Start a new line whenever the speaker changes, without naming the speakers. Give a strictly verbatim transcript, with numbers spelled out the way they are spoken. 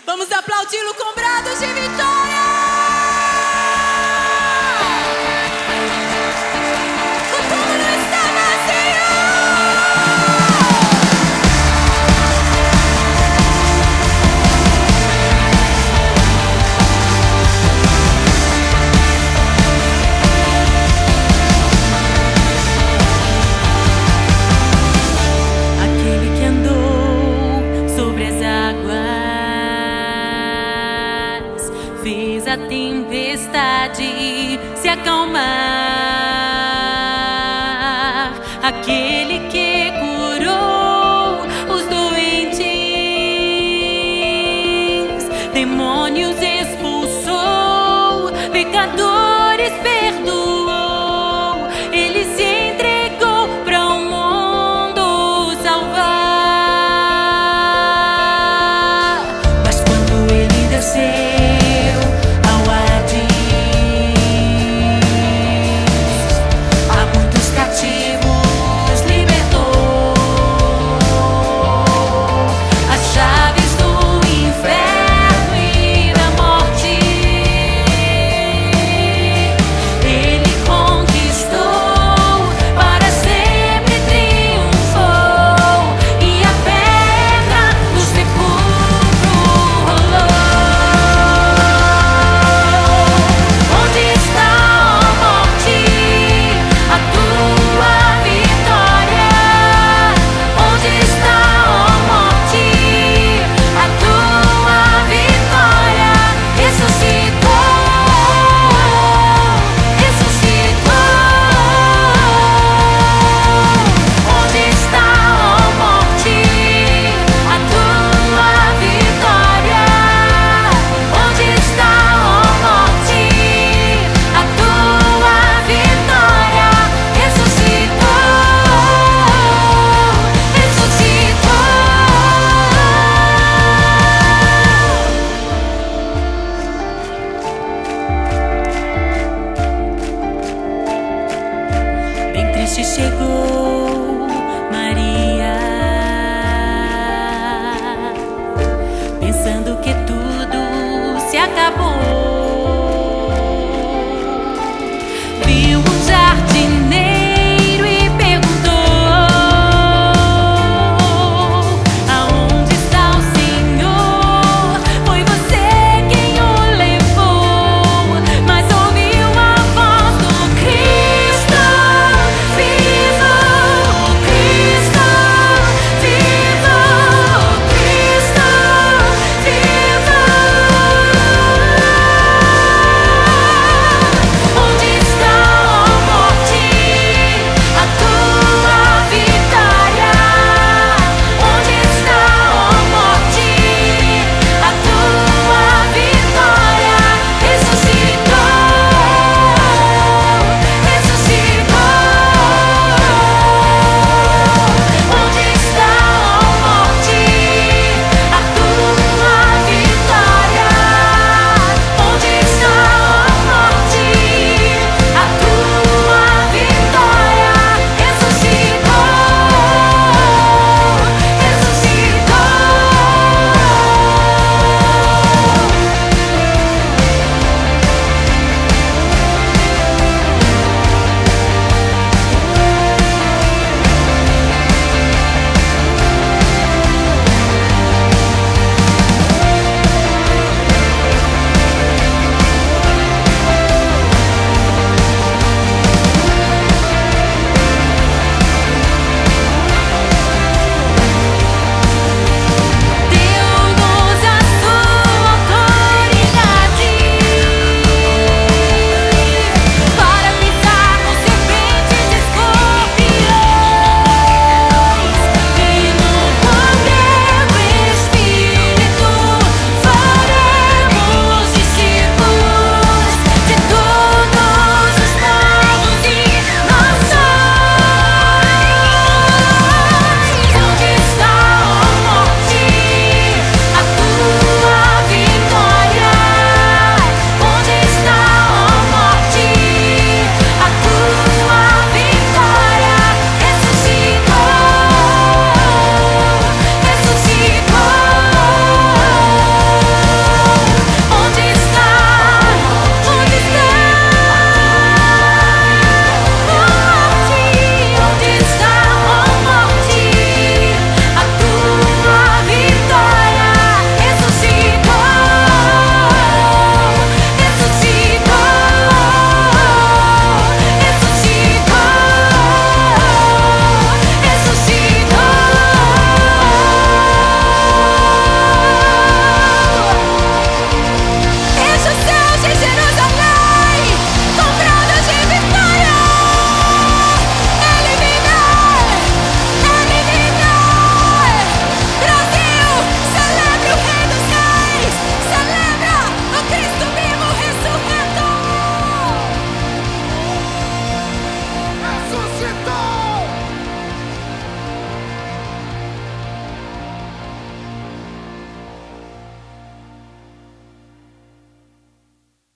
Vamos aplaudi-lo com brados de vitória! O túmulo está vazio!
Aquele que andou sobre as águas fez a tempestade se acalmar. Aquele que curou os doentes, demônios expulsou, pecadores perdoou. Ele se entregou para o mundo salvar. Mas quando ele desceu ao Hades, a muitos cativos libertou. As chaves do inferno e da morte ele conquistou, para sempre triunfou, e a pedra do sepulcro rolou. Onde está, ó morte, a tua vitória? Onde está, ó morte, a tua vitória? Ressuscitou, ressuscitou. Onde está, ó morte, a tua vitória? Onde está, ó morte, a tua vitória? Ressuscitou, ressuscitou. Bem triste chegou Maria, pensando que tudo se acabou.